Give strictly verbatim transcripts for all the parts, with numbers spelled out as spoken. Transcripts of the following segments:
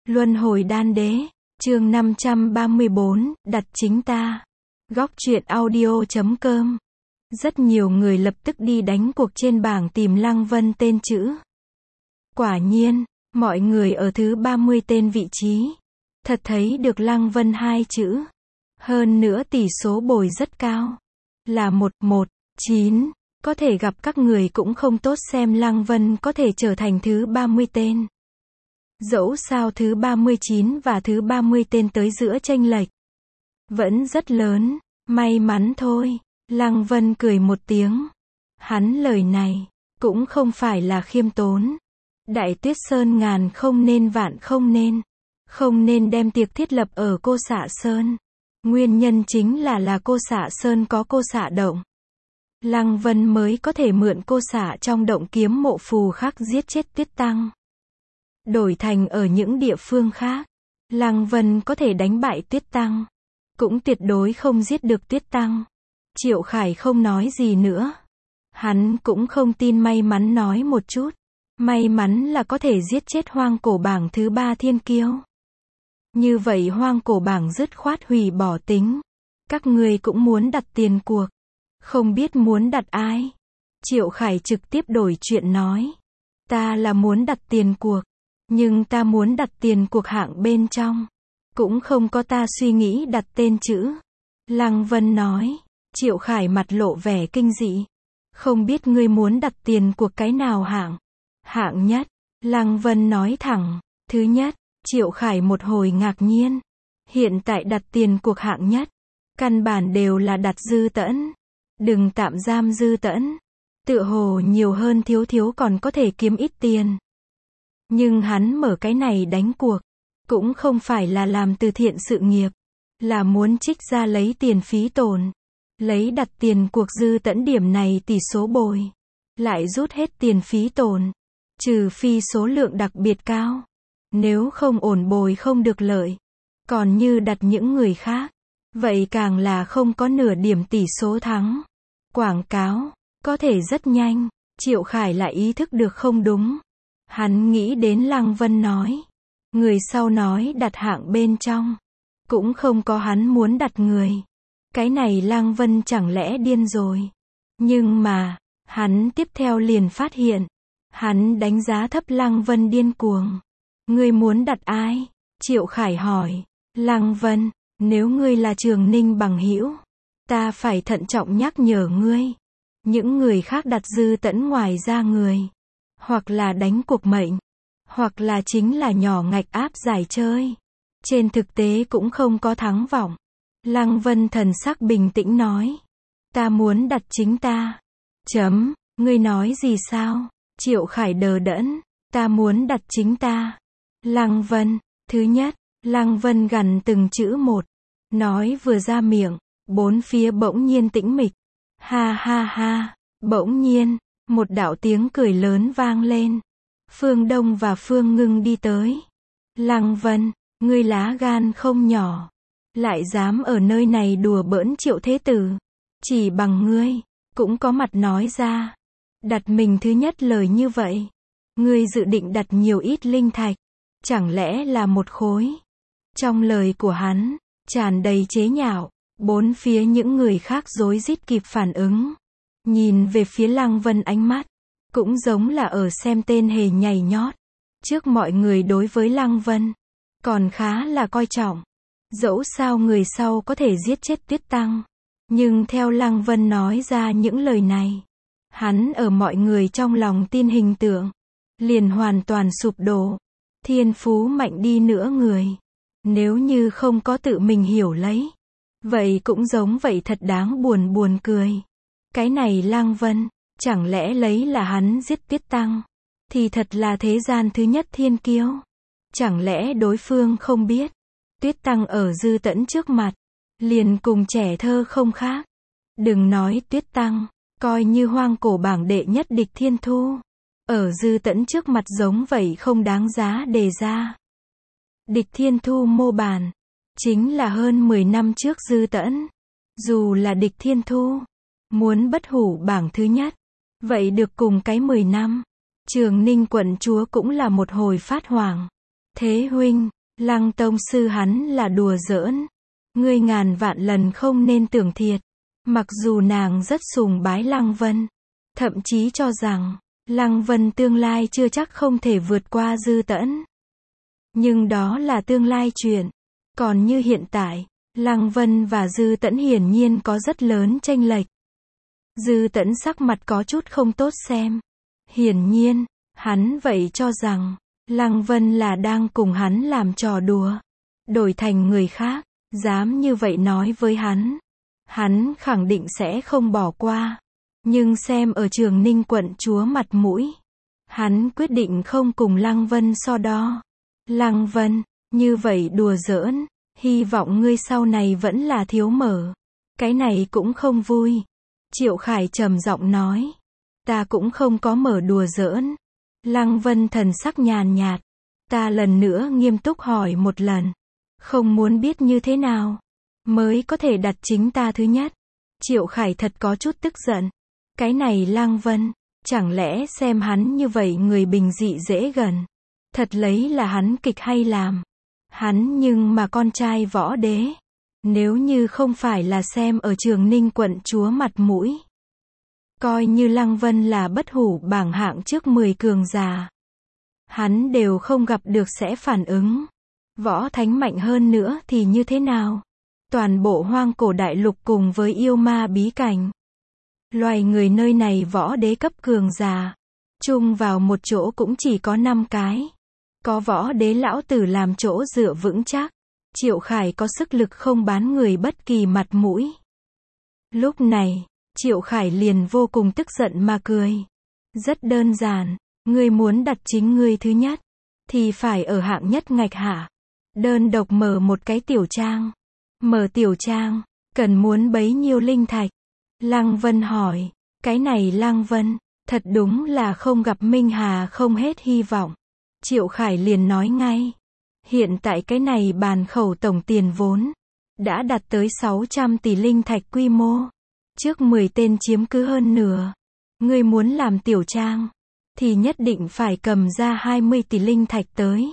Luân hồi đan đế, chương năm trăm ba mươi bốn, đặt chính ta. Góc truyện audio chấm com. Rất nhiều người lập tức đi đánh cuộc trên bảng tìm Lăng Vân tên chữ. Quả nhiên, mọi người ở thứ ba mươi tên vị trí. Thật thấy được Lăng Vân hai chữ. Hơn nữa tỷ số bồi rất cao. Là một một chín. Có thể gặp các người cũng không tốt xem Lăng Vân có thể trở thành thứ ba mươi tên. Dẫu sao thứ ba mươi chín và thứ ba mươi tên tới giữa chênh lệch vẫn rất lớn, may mắn thôi. Lăng Vân cười một tiếng. Hắn lời này cũng không phải là khiêm tốn. Đại Tuyết Sơn ngàn không nên vạn không nên. Không nên đem tiệc thiết lập ở Cô Xạ Sơn. Nguyên nhân chính là là Cô Xạ Sơn có Cô Xạ Động. Lăng Vân mới có thể mượn Cô Xạ trong động kiếm mộ phù khắc giết chết Tuyết Tăng. Đổi thành ở những địa phương khác, Lăng Vân có thể đánh bại Tuyết Tăng, cũng tuyệt đối không giết được Tuyết Tăng. Triệu Khải không nói gì nữa. Hắn cũng không tin, may mắn nói một chút. May mắn là có thể giết chết hoang cổ bảng thứ ba thiên kiêu. Như vậy hoang cổ bảng dứt khoát hủy bỏ tính. Các ngươi cũng muốn đặt tiền cuộc. Không biết muốn đặt ai? Triệu Khải trực tiếp đổi chuyện nói. Ta là muốn đặt tiền cuộc. Nhưng ta muốn đặt tiền cuộc hạng bên trong. Cũng không có ta suy nghĩ đặt tên chữ. Lăng Vân nói. Triệu Khải mặt lộ vẻ kinh dị. Không biết ngươi muốn đặt tiền cuộc cái nào hạng? Hạng nhất. Lăng Vân nói thẳng. Thứ nhất. Triệu Khải một hồi ngạc nhiên. Hiện tại đặt tiền cuộc hạng nhất. Căn bản đều là đặt Dư Tẫn. Đừng tạm giam Dư Tẫn. Tựa hồ nhiều hơn thiếu thiếu còn có thể kiếm ít tiền. Nhưng hắn mở cái này đánh cuộc, cũng không phải là làm từ thiện sự nghiệp, là muốn trích ra lấy tiền phí tổn. Lấy đặt tiền cuộc Dư Tẫn điểm này tỷ số bồi, lại rút hết tiền phí tổn. Trừ phi số lượng đặc biệt cao. Nếu không ổn bồi không được lợi. Còn như đặt những người khác, vậy càng là không có nửa điểm tỷ số thắng. Quảng cáo, có thể rất nhanh. Triệu Khải lại ý thức được không đúng. Hắn nghĩ đến Lăng Vân nói. Người sau nói đặt hạng bên trong. Cũng không có hắn muốn đặt người. Cái này Lăng Vân chẳng lẽ điên rồi. Nhưng mà, hắn tiếp theo liền phát hiện. Hắn đánh giá thấp Lăng Vân điên cuồng. Ngươi muốn đặt ai? Triệu Khải hỏi. Lăng Vân, nếu ngươi là Trường Ninh bằng hữu, ta phải thận trọng nhắc nhở ngươi. Những người khác đặt Dư Tẫn ngoài ra người. Hoặc là đánh cuộc mệnh. Hoặc là chính là nhỏ ngạch áp giải chơi. Trên thực tế cũng không có thắng vọng. Lăng Vân thần sắc bình tĩnh nói. Ta muốn đặt chính ta. Chấm, ngươi nói gì sao? Triệu Khải đờ đẫn. Ta muốn đặt chính ta. Lăng Vân, thứ nhất. Lăng Vân gằn từng chữ một. Nói vừa ra miệng, bốn phía bỗng nhiên tĩnh mịch. Ha ha ha, bỗng nhiên, một đạo tiếng cười lớn vang lên. Phương Đông và Phương Ngưng đi tới. Lăng Vân, ngươi lá gan không nhỏ. Lại dám ở nơi này đùa bỡn Triệu Thế Tử. Chỉ bằng ngươi, cũng có mặt nói ra. Đặt mình thứ nhất lời như vậy. Ngươi dự định đặt nhiều ít linh thạch. Chẳng lẽ là một khối? Trong lời của hắn, tràn đầy chế nhạo. Bốn phía những người khác rối rít kịp phản ứng. Nhìn về phía Lăng Vân ánh mắt. Cũng giống là ở xem tên hề nhảy nhót. Trước mọi người đối với Lăng Vân. Còn khá là coi trọng. Dẫu sao người sau có thể giết chết Tuyết Tăng. Nhưng theo Lăng Vân nói ra những lời này. Hắn ở mọi người trong lòng tin hình tượng. Liền hoàn toàn sụp đổ. Thiên phú mạnh đi nữa người. Nếu như không có tự mình hiểu lấy. Vậy cũng giống vậy thật đáng buồn buồn cười. Cái này Lăng Vân, chẳng lẽ lấy là hắn giết Tuyết Tăng, thì thật là thế gian thứ nhất thiên kiêu. Chẳng lẽ đối phương không biết, Tuyết Tăng ở Dư Tẫn trước mặt, liền cùng trẻ thơ không khác. Đừng nói Tuyết Tăng, coi như hoang cổ bảng đệ nhất Địch Thiên Thu, ở Dư Tẫn trước mặt giống vậy không đáng giá đề ra. Địch Thiên Thu mô bản, chính là hơn mười năm trước Dư Tẫn. Dù là Địch Thiên Thu, muốn bất hủ bảng thứ nhất, vậy được cùng cái mười năm. Trường Ninh quận chúa cũng là một hồi phát hoảng. Thế huynh, Lăng tông sư hắn là đùa giỡn. Ngươi ngàn vạn lần không nên tưởng thiệt. Mặc dù nàng rất sùng bái Lăng Vân, thậm chí cho rằng, Lăng Vân tương lai chưa chắc không thể vượt qua Dư Tẫn. Nhưng đó là tương lai chuyện. Còn như hiện tại, Lăng Vân và Dư Tẫn hiển nhiên có rất lớn chênh lệch. Dư Tẫn sắc mặt có chút không tốt xem. Hiển nhiên, hắn vậy cho rằng, Lăng Vân là đang cùng hắn làm trò đùa. Đổi thành người khác, dám như vậy nói với hắn, hắn khẳng định sẽ không bỏ qua. Nhưng xem ở Trường Ninh quận chúa mặt mũi, hắn quyết định không cùng Lăng Vân so đo. Lăng Vân, như vậy đùa giỡn, hy vọng ngươi sau này vẫn là thiếu mở. Cái này cũng không vui. Triệu Khải trầm giọng nói. Ta cũng không có mở đùa giỡn. Lăng Vân thần sắc nhàn nhạt. Ta lần nữa nghiêm túc hỏi một lần. Không muốn biết như thế nào mới có thể đặt chính ta thứ nhất. Triệu Khải thật có chút tức giận. Cái này Lăng Vân, chẳng lẽ xem hắn như vậy người bình dị dễ gần, thật lấy là hắn kịch hay làm. Hắn nhưng mà con trai võ đế. Nếu như không phải là xem ở Trường Ninh quận chúa mặt mũi, coi như Lăng Vân là bất hủ bảng hạng trước mười cường giả, hắn đều không gặp được sẽ phản ứng. Võ thánh mạnh hơn nữa thì như thế nào? Toàn bộ hoang cổ đại lục cùng với yêu ma bí cảnh, loài người nơi này võ đế cấp cường giả, chung vào một chỗ cũng chỉ có năm cái. Có võ đế lão tử làm chỗ dựa vững chắc. Triệu Khải có sức lực không bán người bất kỳ mặt mũi. Lúc này, Triệu Khải liền vô cùng tức giận mà cười. Rất đơn giản, ngươi muốn đặt chính ngươi thứ nhất, thì phải ở hạng nhất ngạch hả? Đơn độc mở một cái tiểu trang. Mở tiểu trang, cần muốn bấy nhiêu linh thạch? Lăng Vân hỏi. Cái này Lăng Vân, thật đúng là không gặp Minh Hà không hết hy vọng. Triệu Khải liền nói ngay. Hiện tại cái này bàn khẩu tổng tiền vốn đã đạt tới sáu trăm tỷ linh thạch quy mô. Trước mười tên chiếm cứ hơn nửa. Ngươi muốn làm tiểu trang, thì nhất định phải cầm ra hai mươi tỷ linh thạch tới.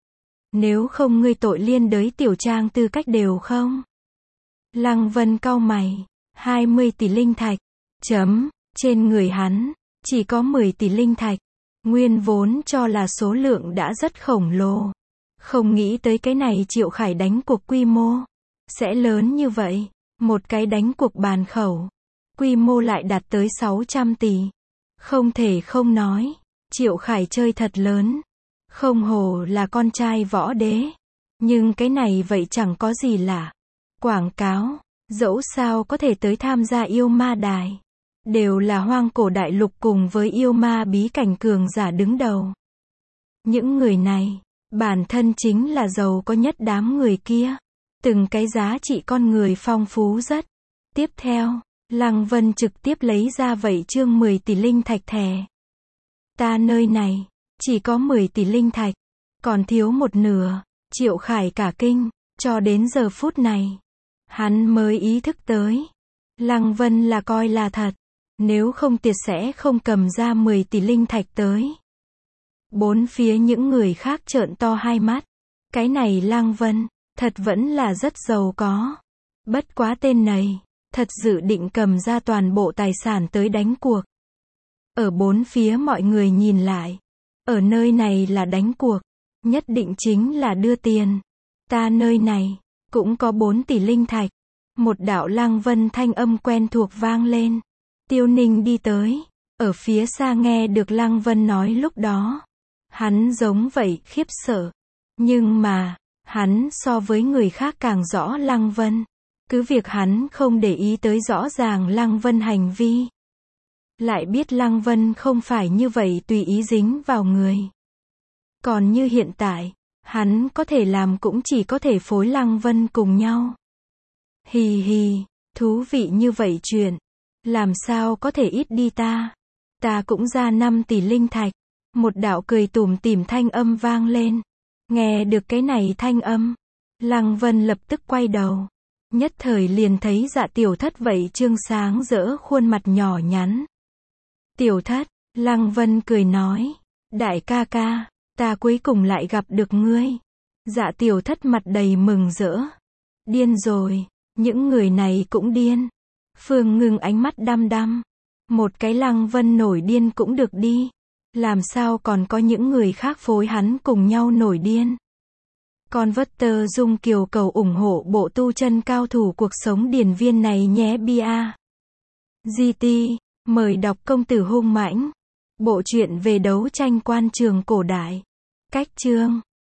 Nếu không ngươi tội liên đới tiểu trang tư cách đều không? Lăng Vân cau mày. hai mươi tỷ linh thạch. Chấm, trên người hắn, chỉ có mười tỷ linh thạch. Nguyên vốn cho là số lượng đã rất khổng lồ. Không nghĩ tới cái này Triệu Khải đánh cuộc quy mô sẽ lớn như vậy. Một cái đánh cuộc bàn khẩu, quy mô lại đạt tới sáu trăm tỷ. Không thể không nói, Triệu Khải chơi thật lớn. Không hổ là con trai võ đế. Nhưng cái này vậy chẳng có gì lạ. Quảng cáo, dẫu sao có thể tới tham gia yêu ma đài, đều là hoang cổ đại lục cùng với yêu ma bí cảnh cường giả đứng đầu. Những người này, bản thân chính là giàu có nhất đám người kia. Từng cái giá trị con người phong phú rất. Tiếp theo, Lăng Vân trực tiếp lấy ra vậy chương mười tỷ linh thạch thẻ. Ta nơi này, chỉ có mười tỷ linh thạch, còn thiếu một nửa. Triệu Khải cả kinh, cho đến giờ phút này, hắn mới ý thức tới. Lăng Vân là coi là thật, nếu không tiệt sẽ không cầm ra mười tỷ linh thạch tới. Bốn phía những người khác trợn to hai mắt. Cái này Lăng Vân, thật vẫn là rất giàu có. Bất quá tên này, thật dự định cầm ra toàn bộ tài sản tới đánh cuộc. Ở bốn phía mọi người nhìn lại. Ở nơi này là đánh cuộc, nhất định chính là đưa tiền. Ta nơi này, cũng có bốn tỷ linh thạch. Một đạo Lăng Vân thanh âm quen thuộc vang lên. Tiêu Ninh đi tới, ở phía xa nghe được Lăng Vân nói lúc đó. Hắn giống vậy khiếp sợ. Nhưng mà, hắn so với người khác càng rõ Lăng Vân. Cứ việc hắn không để ý tới rõ ràng Lăng Vân hành vi. Lại biết Lăng Vân không phải như vậy tùy ý dính vào người. Còn như hiện tại, hắn có thể làm cũng chỉ có thể phối Lăng Vân cùng nhau. Hì hì, thú vị như vậy chuyện. Làm sao có thể ít đi ta? Ta cũng ra năm tỷ linh thạch. Một đạo cười tủm tỉm thanh âm vang lên. Nghe được cái này thanh âm, Lăng Vân lập tức quay đầu. Nhất thời liền thấy Dạ Tiểu Thất vậy trương sáng rỡ khuôn mặt nhỏ nhắn. Tiểu Thất, Lăng Vân cười nói. Đại ca ca, ta cuối cùng lại gặp được ngươi. Dạ tiểu thất mặt đầy mừng rỡ. Điên rồi, những người này cũng điên. Phương Ngưng ánh mắt đăm đăm. Một cái Lăng Vân nổi điên cũng được đi. Làm sao còn có những người khác phối hắn cùng nhau nổi điên. Converter Dung Kiều cầu ủng hộ bộ tu chân cao thủ cuộc sống điển viên này nhé bia. giê tê, mời đọc Công tử hung mãnh. Bộ truyện về đấu tranh quan trường cổ đại. Cách chương